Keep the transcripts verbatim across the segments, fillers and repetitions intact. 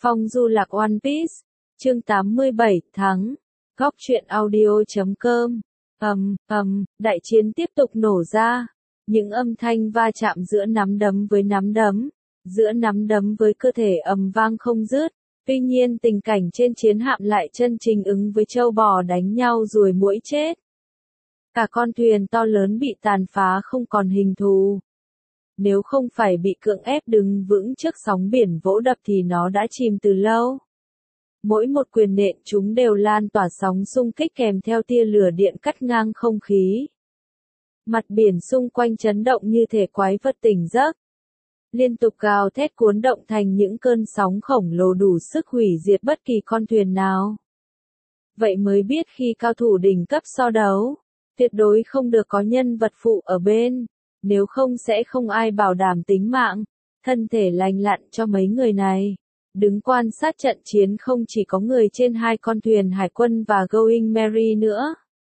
Phong du lạc One Piece, chương tám mươi bảy, thắng. Góc truyện audio chấm com. Ầm, ầm, đại chiến tiếp tục nổ ra. Những âm thanh va chạm giữa nắm đấm với nắm đấm, giữa nắm đấm với cơ thể ầm vang không dứt. Tuy nhiên tình cảnh trên chiến hạm lại chân chính ứng với trâu bò đánh nhau ruồi muỗi chết. Cả con thuyền to lớn bị tàn phá không còn hình thù. Nếu không phải bị cưỡng ép đứng vững trước sóng biển vỗ đập thì nó đã chìm từ lâu. Mỗi một quyền nện chúng đều lan tỏa sóng xung kích kèm theo tia lửa điện cắt ngang không khí. Mặt biển xung quanh chấn động như thể quái vật tỉnh giấc. Liên tục gào thét cuốn động thành những cơn sóng khổng lồ đủ sức hủy diệt bất kỳ con thuyền nào. Vậy mới biết khi cao thủ đỉnh cấp so đấu, tuyệt đối không được có nhân vật phụ ở bên, nếu không sẽ không ai bảo đảm tính mạng, thân thể lành lặn cho mấy người này. Đứng quan sát trận chiến không chỉ có người trên hai con thuyền hải quân và Going Merry nữa.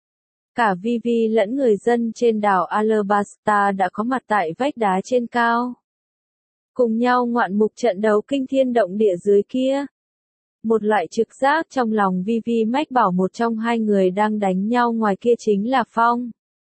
Cả Vivi lẫn người dân trên đảo Alabasta đã có mặt tại vách đá trên cao. Cùng nhau ngoạn mục trận đấu kinh thiên động địa dưới kia. Một loại trực giác trong lòng Vivi mách bảo một trong hai người đang đánh nhau ngoài kia chính là Phong.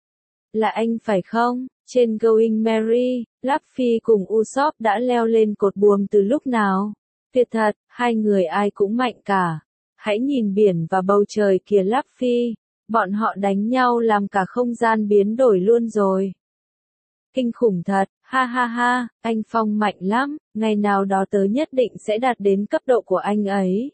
Là anh phải không? Trên Going Merry, Luffy cùng Usopp đã leo lên cột buồm từ lúc nào? Tuyệt thật, hai người ai cũng mạnh cả. Hãy nhìn biển và bầu trời kìa Luffy, bọn họ đánh nhau làm cả không gian biến đổi luôn rồi. Kinh khủng thật, ha ha ha, anh Phong mạnh lắm, ngày nào đó tớ nhất định sẽ đạt đến cấp độ của anh ấy.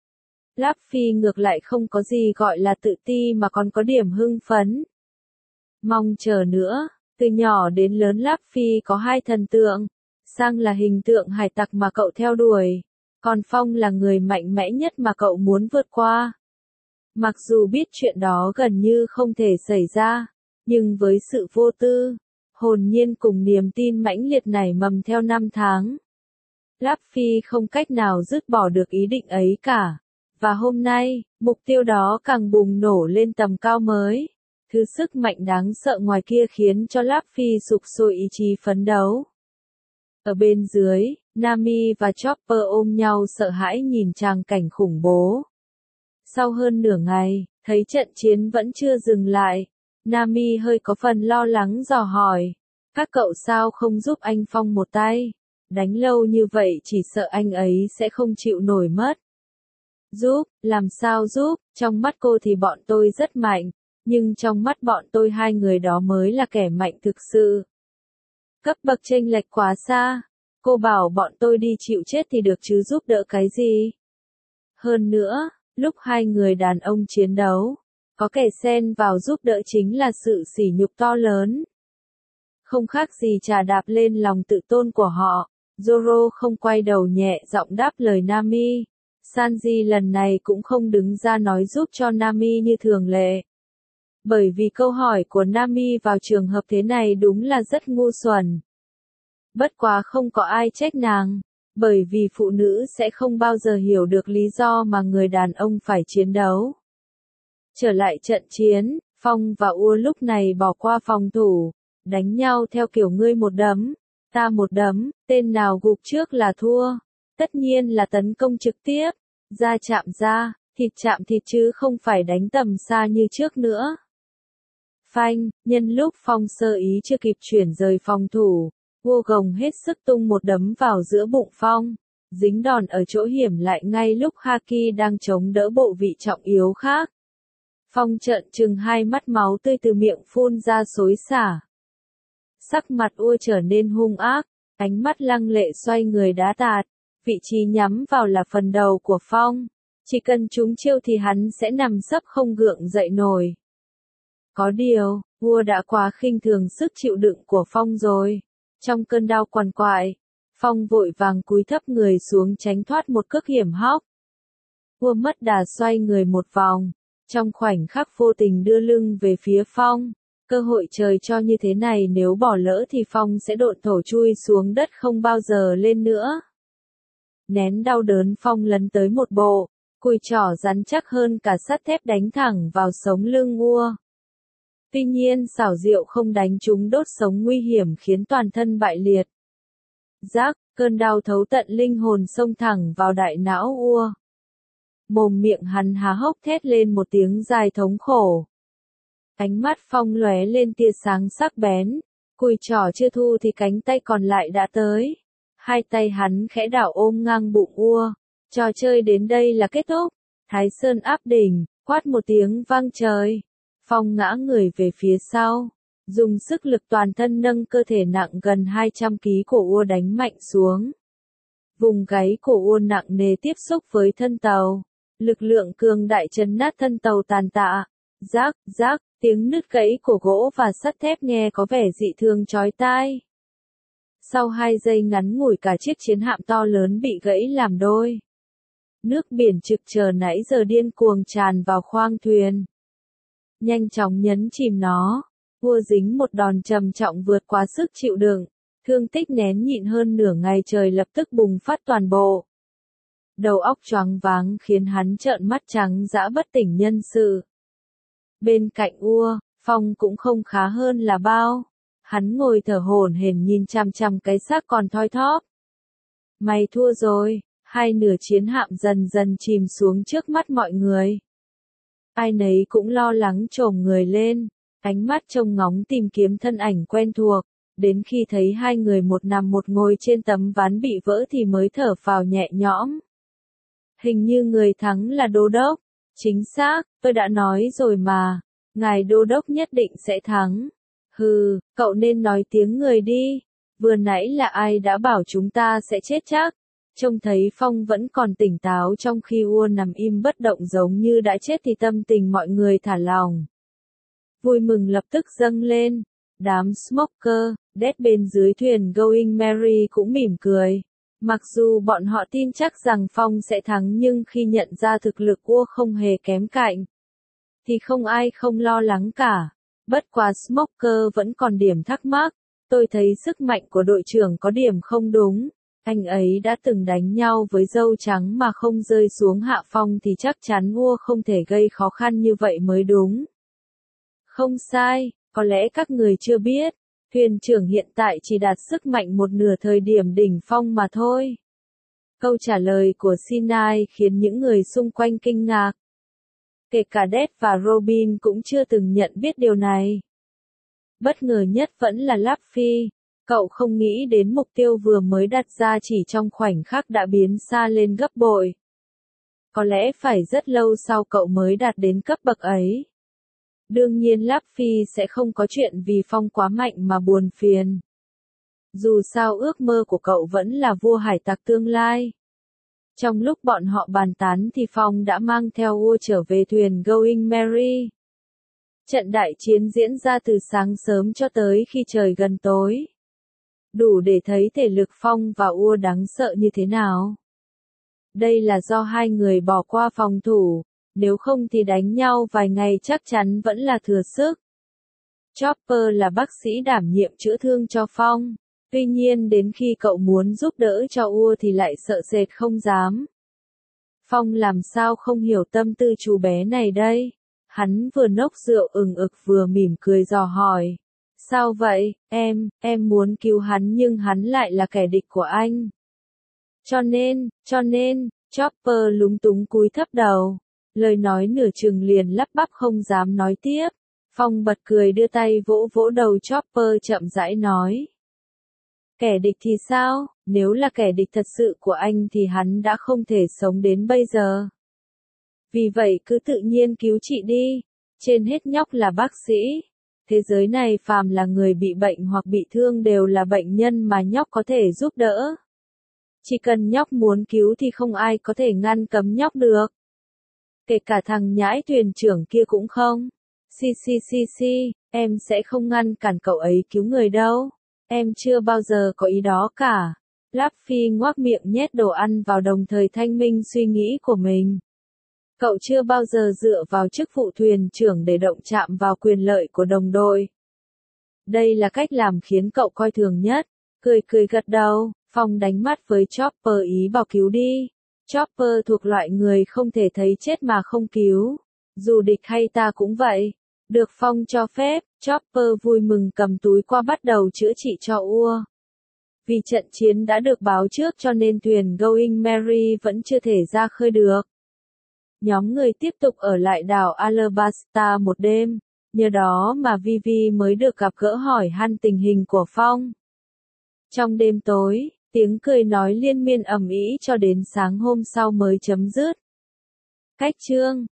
Luffy ngược lại không có gì gọi là tự ti mà còn có điểm hưng phấn. Mong chờ nữa, từ nhỏ đến lớn Luffy có hai thần tượng, Sang là hình tượng hải tặc mà cậu theo đuổi, còn Phong là người mạnh mẽ nhất mà cậu muốn vượt qua. Mặc dù biết chuyện đó gần như không thể xảy ra, nhưng với sự vô tư, hồn nhiên cùng niềm tin mãnh liệt nảy mầm theo năm tháng, Luffy không cách nào dứt bỏ được ý định ấy cả. Và hôm nay, mục tiêu đó càng bùng nổ lên tầm cao mới. Thứ sức mạnh đáng sợ ngoài kia khiến cho Luffy sục sôi ý chí phấn đấu. Ở bên dưới, Nami và Chopper ôm nhau sợ hãi nhìn tràng cảnh khủng bố. Sau hơn nửa ngày, thấy trận chiến vẫn chưa dừng lại, Nami hơi có phần lo lắng dò hỏi. Các cậu sao không giúp anh Phong một tay? Đánh lâu như vậy chỉ sợ anh ấy sẽ không chịu nổi mất. Giúp, làm sao giúp, trong mắt cô thì bọn tôi rất mạnh, nhưng trong mắt bọn tôi hai người đó mới là kẻ mạnh thực sự. Cấp bậc chênh lệch quá xa, cô bảo bọn tôi đi chịu chết thì được chứ giúp đỡ cái gì. Hơn nữa, lúc hai người đàn ông chiến đấu, có kẻ xen vào giúp đỡ chính là sự sỉ nhục to lớn. Không khác gì trà đạp lên lòng tự tôn của họ, Zoro không quay đầu nhẹ giọng đáp lời Nami. Sanji lần này cũng không đứng ra nói giúp cho Nami như thường lệ. Bởi vì câu hỏi của Nami vào trường hợp thế này đúng là rất ngu xuẩn. Bất quá không có ai trách nàng, bởi vì phụ nữ sẽ không bao giờ hiểu được lý do mà người đàn ông phải chiến đấu. Trở lại trận chiến, Phong và Ua lúc này bỏ qua phòng thủ, đánh nhau theo kiểu ngươi một đấm, ta một đấm, tên nào gục trước là thua. Tất nhiên là tấn công trực tiếp, da chạm da, thịt chạm thịt chứ không phải đánh tầm xa như trước nữa. Phanh, nhân lúc Phong sơ ý chưa kịp chuyển rời phòng thủ, Vô Gồng hết sức tung một đấm vào giữa bụng Phong, dính đòn ở chỗ hiểm lại ngay lúc Haki đang chống đỡ bộ vị trọng yếu khác. Phong trợn trừng hai mắt máu tươi từ miệng phun ra xối xả. Sắc mặt Ua trở nên hung ác, ánh mắt lăng lệ xoay người đá tạt, vị trí nhắm vào là phần đầu của Phong. Chỉ cần trúng chiêu thì hắn sẽ nằm sấp không gượng dậy nổi. Có điều, vua đã quá khinh thường sức chịu đựng của Phong rồi. Trong cơn đau quằn quại, Phong vội vàng cúi thấp người xuống tránh thoát một cước hiểm hóc. Vua mất đà xoay người một vòng, trong khoảnh khắc vô tình đưa lưng về phía Phong. Cơ hội trời cho như thế này nếu bỏ lỡ thì Phong sẽ độn thổ chui xuống đất không bao giờ lên nữa. Nén đau đớn Phong lấn tới một bộ, cùi trỏ rắn chắc hơn cả sắt thép đánh thẳng vào sống lưng Ua. Tuy nhiên xảo diệu không đánh trúng đốt sống nguy hiểm khiến toàn thân bại liệt. Rác, Cơn đau thấu tận linh hồn xông thẳng vào đại não ua. Mồm miệng hắn há hốc thét lên một tiếng dài thống khổ. Ánh mắt Phong lóe lên tia sáng sắc bén, cùi trỏ chưa thu thì cánh tay còn lại đã tới. Hai tay hắn khẽ đảo ôm ngang bụng ua, trò chơi đến đây là kết thúc. Thái Sơn áp đỉnh, quát một tiếng vang trời. Phong ngã người về phía sau, dùng sức lực toàn thân nâng cơ thể nặng gần hai trăm ki lô gam của ua đánh mạnh xuống. Vùng gáy của ua nặng nề tiếp xúc với thân tàu, lực lượng cường đại chấn nát thân tàu tàn tạ. Rác, rác, tiếng nứt gãy của gỗ và sắt thép nghe có vẻ dị thường chói tai. Sau hai giây ngắn ngủi cả chiếc chiến hạm to lớn bị gãy làm đôi. Nước biển trực chờ nãy giờ điên cuồng tràn vào khoang thuyền. Nhanh chóng nhấn chìm nó. Ua dính một đòn trầm trọng vượt quá sức chịu đựng. Thương tích nén nhịn hơn nửa ngày trời lập tức bùng phát toàn bộ. Đầu óc choáng váng khiến hắn trợn mắt trắng dã bất tỉnh nhân sự. Bên cạnh ua, Phong cũng không khá hơn là bao. Hắn ngồi thở hổn hển nhìn chằm chằm cái xác còn thoi thóp. Mày thua rồi, hai nửa chiến hạm dần dần chìm xuống trước mắt mọi người. Ai nấy cũng lo lắng chồm người lên, ánh mắt trông ngóng tìm kiếm thân ảnh quen thuộc, đến khi thấy hai người một nằm một ngồi trên tấm ván bị vỡ thì mới thở phào nhẹ nhõm. Hình như người thắng là Đô Đốc. Chính xác, tôi đã nói rồi mà, ngài Đô Đốc nhất định sẽ thắng. Hừ, cậu nên nói tiếng người đi, vừa nãy là ai đã bảo chúng ta sẽ chết chắc. Trông thấy Phong vẫn còn tỉnh táo trong khi ua nằm im bất động giống như đã chết thì tâm tình mọi người thả lỏng. Vui mừng lập tức dâng lên, đám smoker, đét bên dưới thuyền Going Merry cũng mỉm cười. Mặc dù bọn họ tin chắc rằng Phong sẽ thắng nhưng khi nhận ra thực lực ua không hề kém cạnh, thì không ai không lo lắng cả. Bất quá Smoker vẫn còn điểm thắc mắc, tôi thấy sức mạnh của đội trưởng có điểm không đúng. Anh ấy đã từng đánh nhau với dâu trắng mà không rơi xuống hạ phong thì chắc chắn ua không thể gây khó khăn như vậy mới đúng. Không sai, có lẽ các người chưa biết. Thuyền trưởng hiện tại chỉ đạt sức mạnh một nửa thời điểm đỉnh phong mà thôi. Câu trả lời của Sinai khiến những người xung quanh kinh ngạc. Kể cả Dead và Robin cũng chưa từng nhận biết điều này. Bất ngờ nhất vẫn là Luffy. Cậu không nghĩ đến mục tiêu vừa mới đặt ra chỉ trong khoảnh khắc đã biến xa lên gấp bội. Có lẽ phải rất lâu sau cậu mới đạt đến cấp bậc ấy. Đương nhiên Luffy sẽ không có chuyện vì Phong quá mạnh mà buồn phiền. Dù sao ước mơ của cậu vẫn là vua hải tặc tương lai. Trong lúc bọn họ bàn tán thì Phong đã mang theo ua trở về thuyền Going Merry. Trận đại chiến diễn ra từ sáng sớm cho tới khi trời gần tối. Đủ để thấy thể lực Phong và ua đáng sợ như thế nào. Đây là do hai người bỏ qua phòng thủ. Nếu không thì đánh nhau vài ngày chắc chắn vẫn là thừa sức. Chopper là bác sĩ đảm nhiệm chữa thương cho Phong. Tuy nhiên đến khi cậu muốn giúp đỡ cho ua thì lại sợ sệt không dám. Phong làm sao không hiểu tâm tư chú bé này đây. Hắn vừa nốc rượu ừng ực vừa mỉm cười dò hỏi. Sao vậy, em, em muốn cứu hắn nhưng hắn lại là kẻ địch của anh. Cho nên, cho nên, Chopper lúng túng cúi thấp đầu. Lời nói nửa chừng liền lắp bắp không dám nói tiếp. Phong bật cười đưa tay vỗ vỗ đầu Chopper chậm rãi nói. Kẻ địch thì sao, nếu là kẻ địch thật sự của anh thì hắn đã không thể sống đến bây giờ. Vì vậy cứ tự nhiên cứu chị đi, trên hết nhóc là bác sĩ. Thế giới này phàm là người bị bệnh hoặc bị thương đều là bệnh nhân mà nhóc có thể giúp đỡ. Chỉ cần nhóc muốn cứu thì không ai có thể ngăn cấm nhóc được. Kể cả thằng nhãi thuyền trưởng kia cũng không. Xì xì xì xì, em sẽ không ngăn cản cậu ấy cứu người đâu. Em chưa bao giờ có ý đó cả. Luffy ngoác miệng nhét đồ ăn vào đồng thời thanh minh suy nghĩ của mình. Cậu chưa bao giờ dựa vào chức vụ thuyền trưởng để động chạm vào quyền lợi của đồng đội. Đây là cách làm khiến cậu coi thường nhất. Cười cười gật đầu, Phong đánh mắt với Chopper ý bảo cứu đi. Chopper thuộc loại người không thể thấy chết mà không cứu. Dù địch hay ta cũng vậy. Được Phong cho phép, Chopper vui mừng cầm túi qua bắt đầu chữa trị cho ua. Vì trận chiến đã được báo trước cho nên thuyền Going Merry vẫn chưa thể ra khơi được. Nhóm người tiếp tục ở lại đảo Alabasta một đêm, nhờ đó mà Vivi mới được gặp gỡ hỏi han tình hình của Phong. Trong đêm tối, tiếng cười nói liên miên ầm ĩ cho đến sáng hôm sau mới chấm dứt. Cách chương